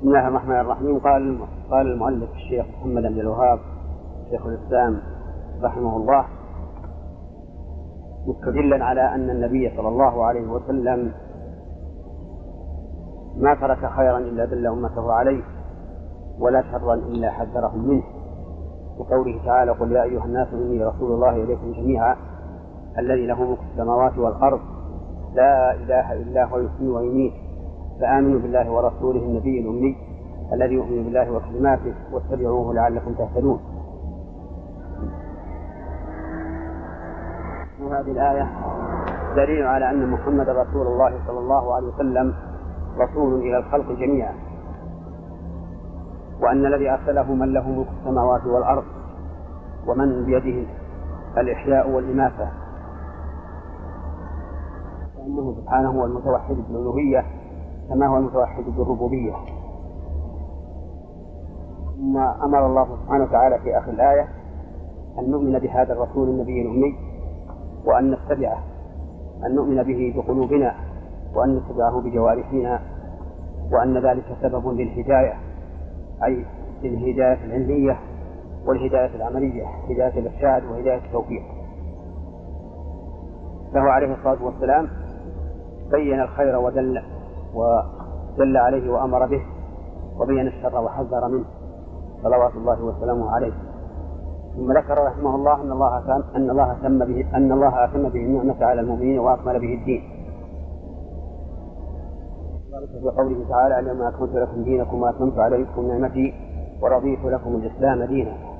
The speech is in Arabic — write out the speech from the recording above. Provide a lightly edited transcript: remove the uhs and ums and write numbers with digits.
بسم الله الرحمن الرحيم. قال المؤلف الشيخ محمد بن الوهاب شيخ الإسلام رحمه الله مستدلا على أن النبي صلى الله عليه وسلم ما ترك خيرا إلا دل أمته عليه ولا شرا إلا حذرهم منه، وقوله تعالى: قل يا أيها الناس إني رسول الله إليكم جميعا الذي له ملك السماوات والأرض لا إله إلا هو يحيي ويميت فآمنوا بالله ورسوله النبي الأمي الذي يؤمن بالله وكلماته واتبعوه لعلكم تهتدون. وهذه الآية دليل على أن محمد رسول الله صلى الله عليه وسلم رسول إلى الخلق جميعا، وأن الذي أرسله من له ملك السماوات والأرض ومن بيده الإحياء والإماتة، وأنه سبحانه هو المتوحد بالألوهية كما هو المتوحد بالربوبية. ثم أمر الله سبحانه وتعالى في آخر الآية أن نؤمن بهذا الرسول النبي الأمي وأن نتبعه، أن نؤمن به بقلوبنا وأن نتبعه بجوارحنا، وأن ذلك سبب للهداية، أي للهداية العلمية والهداية العملية، هداية الإرشاد وهداية التوفيق. له عليه الصلاة والسلام بين الخير ودل عليه وأمر به، وبين الشر وحذر منه صلوات الله وسلامه عليه. ثم ذكر رحمه الله أن الله أتم به النعمة على المؤمنين وأكمل به الدين، في قوله تعالى: اليوم أكملت لكم دينكم وأتممت عليكم نعمتي ورضيت لكم الإسلام دينا.